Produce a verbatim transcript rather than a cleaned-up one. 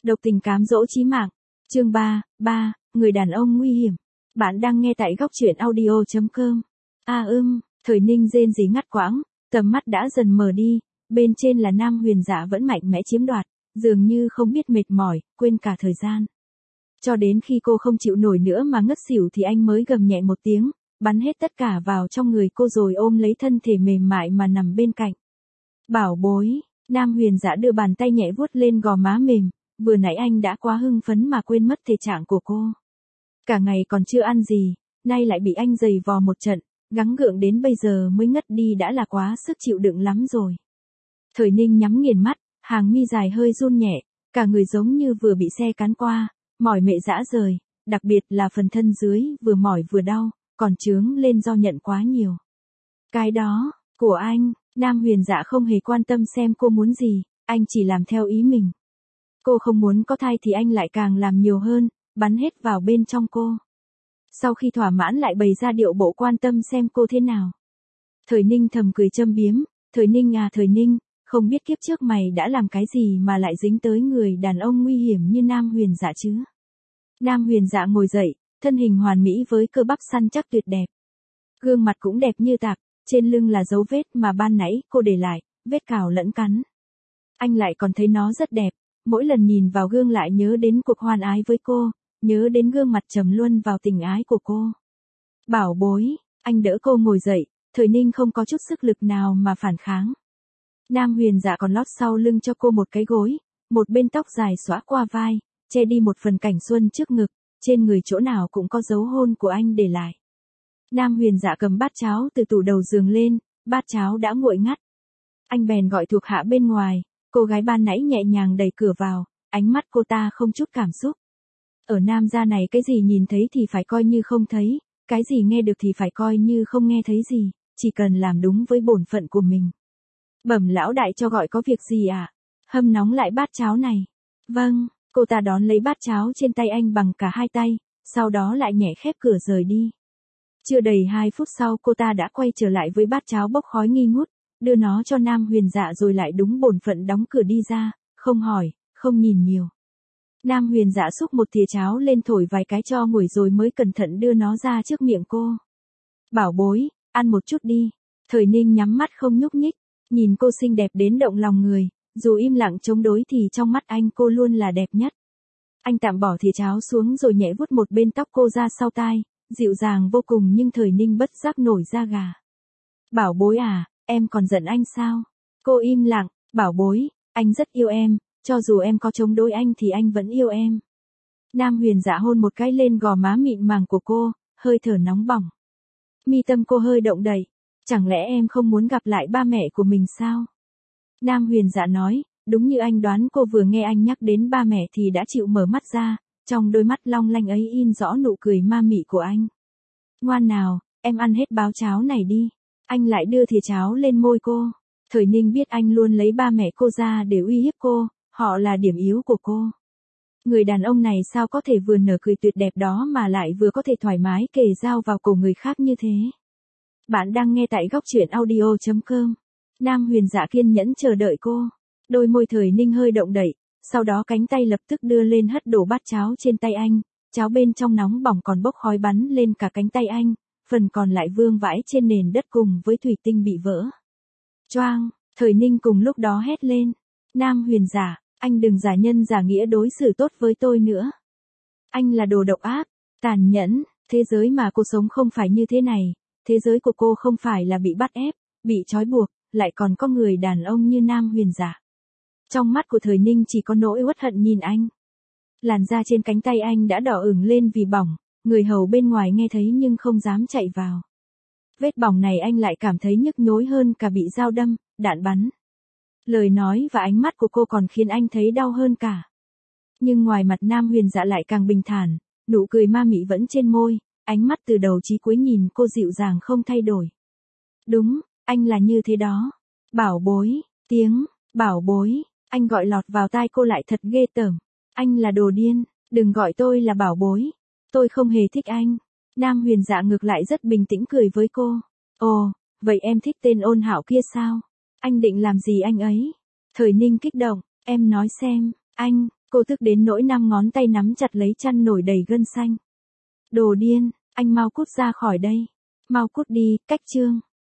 Độc tình cám dỗ chí mạng. Chương ba, ba, người đàn ông nguy hiểm. Bạn đang nghe tại góc truyện audio chấm com. A ưm, Thời Ninh rên rỉ ngắt quãng, tầm mắt đã dần mờ đi, bên trên là Nam Huyền Dạ vẫn mạnh mẽ chiếm đoạt, dường như không biết mệt mỏi, quên cả thời gian. Cho đến khi cô không chịu nổi nữa mà ngất xỉu thì anh mới gầm nhẹ một tiếng, bắn hết tất cả vào trong người cô rồi ôm lấy thân thể mềm mại mà nằm bên cạnh. Bảo bối, Nam Huyền Dạ đưa bàn tay nhẹ vuốt lên gò má mềm, vừa nãy anh đã quá hưng phấn mà quên mất thể trạng của cô. Cả ngày còn chưa ăn gì, nay lại bị anh giày vò một trận, gắng gượng đến bây giờ mới ngất đi đã là quá sức chịu đựng lắm rồi. Thời Ninh nhắm nghiền mắt, hàng mi dài hơi run nhẹ, cả người giống như vừa bị xe cán qua, mỏi mệt rã rời, đặc biệt là phần thân dưới vừa mỏi vừa đau, còn chướng lên do nhận quá nhiều. Cái đó, của anh, Nam Huyền Dạ không hề quan tâm xem cô muốn gì, anh chỉ làm theo ý mình. Cô không muốn có thai thì anh lại càng làm nhiều hơn, bắn hết vào bên trong cô. Sau khi thỏa mãn lại bày ra điệu bộ quan tâm xem cô thế nào. Thời Ninh thầm cười châm biếm, Thời Ninh à Thời Ninh, không biết kiếp trước mày đã làm cái gì mà lại dính tới người đàn ông nguy hiểm như Nam Huyền Dạ chứ. Nam Huyền Dạ ngồi dậy, thân hình hoàn mỹ với cơ bắp săn chắc tuyệt đẹp. Gương mặt cũng đẹp như tạc, trên lưng là dấu vết mà ban nãy cô để lại, vết cào lẫn cắn. Anh lại còn thấy nó rất đẹp, mỗi lần nhìn vào gương lại nhớ đến cuộc hoan ái với cô, nhớ đến gương mặt trầm luân vào tình ái của cô. Bảo bối, anh đỡ cô ngồi dậy, Thời Ninh không có chút sức lực nào mà phản kháng. Nam Huyền Dạ còn lót sau lưng cho cô một cái gối, một bên tóc dài xõa qua vai, che đi một phần cảnh xuân trước ngực, trên người chỗ nào cũng có dấu hôn của anh để lại. Nam Huyền Dạ cầm bát cháo từ tủ đầu giường lên, bát cháo đã nguội ngắt. Anh bèn gọi thuộc hạ bên ngoài, cô gái ban nãy nhẹ nhàng đẩy cửa vào, ánh mắt cô ta không chút cảm xúc. Ở Nam gia này cái gì nhìn thấy thì phải coi như không thấy, cái gì nghe được thì phải coi như không nghe thấy gì, chỉ cần làm đúng với bổn phận của mình. Bẩm lão đại cho gọi có việc gì à? Hâm nóng lại bát cháo này. Vâng, cô ta đón lấy bát cháo trên tay anh bằng cả hai tay, sau đó lại nhẹ khép cửa rời đi. Chưa đầy hai phút sau cô ta đã quay trở lại với bát cháo bốc khói nghi ngút, đưa nó cho Nam Huyền Dạ rồi lại đúng bổn phận đóng cửa đi ra, không hỏi, không nhìn nhiều. Nam Huyền Dạ xúc một thìa cháo lên thổi vài cái cho nguội rồi mới cẩn thận đưa nó ra trước miệng cô. Bảo bối, ăn một chút đi. Thời Ninh nhắm mắt không nhúc nhích, nhìn cô xinh đẹp đến động lòng người, dù im lặng chống đối thì trong mắt anh cô luôn là đẹp nhất. Anh tạm bỏ thìa cháo xuống rồi nhẹ vuốt một bên tóc cô ra sau tai, dịu dàng vô cùng nhưng Thời Ninh bất giác nổi da gà. Bảo bối à, em còn giận anh sao? Cô im lặng, bảo bối, anh rất yêu em, cho dù em có chống đối anh thì anh vẫn yêu em. Nam Huyền Dạ hôn một cái lên gò má mịn màng của cô, hơi thở nóng bỏng. Mi tâm cô hơi động đậy, chẳng lẽ em không muốn gặp lại ba mẹ của mình sao? Nam Huyền Dạ nói, đúng như anh đoán cô vừa nghe anh nhắc đến ba mẹ thì đã chịu mở mắt ra, trong đôi mắt long lanh ấy in rõ nụ cười ma mị của anh. Ngoan nào, em ăn hết bát cháo này đi. Anh lại đưa thìa cháo lên môi cô. Thời Ninh biết anh luôn lấy ba mẹ cô ra để uy hiếp cô, họ là điểm yếu của cô. Người đàn ông này sao có thể vừa nở cười tuyệt đẹp đó mà lại vừa có thể thoải mái kề dao vào cổ người khác như thế. Bạn đang nghe tại góc truyện audio chấm com. Nam Huyền Dạ kiên nhẫn chờ đợi cô. Đôi môi Thời Ninh hơi động đậy, sau đó cánh tay lập tức đưa lên hất đổ bát cháo trên tay anh, cháo bên trong nóng bỏng còn bốc khói bắn lên cả cánh tay anh, phần còn lại vương vãi trên nền đất cùng với thủy tinh bị vỡ. Choang, Thời Ninh cùng lúc đó hét lên. Nam Huyền Dạ, anh đừng giả nhân giả nghĩa đối xử tốt với tôi nữa. Anh là đồ độc ác, tàn nhẫn, thế giới mà cô sống không phải như thế này, thế giới của cô không phải là bị bắt ép, bị trói buộc, lại còn có người đàn ông như Nam Huyền Dạ. Trong mắt của Thời Ninh chỉ có nỗi uất hận nhìn anh. Làn da trên cánh tay anh đã đỏ ửng lên vì bỏng, người hầu bên ngoài nghe thấy nhưng không dám chạy vào. Vết bỏng này anh lại cảm thấy nhức nhối hơn cả bị dao đâm, đạn bắn. Lời nói và ánh mắt của cô còn khiến anh thấy đau hơn cả. Nhưng ngoài mặt Nam Huyền Dạ lại càng bình thản, nụ cười ma mị vẫn trên môi, ánh mắt từ đầu chí cuối nhìn cô dịu dàng không thay đổi. Đúng, anh là như thế đó. Bảo bối, tiếng, bảo bối, anh gọi lọt vào tai cô lại thật ghê tởm. Anh là đồ điên, đừng gọi tôi là bảo bối. Tôi không hề thích anh. Nam Huyền Dạ ngược lại rất bình tĩnh cười với cô. Ồ, vậy em thích tên ôn hạo kia sao? Anh định làm gì anh ấy? Thời Ninh kích động, em nói xem, anh, cô Cô tức đến nỗi năm ngón tay nắm chặt lấy chăn nổi đầy gân xanh. Đồ điên, anh mau cút ra khỏi đây. Mau cút đi, Cách Trương.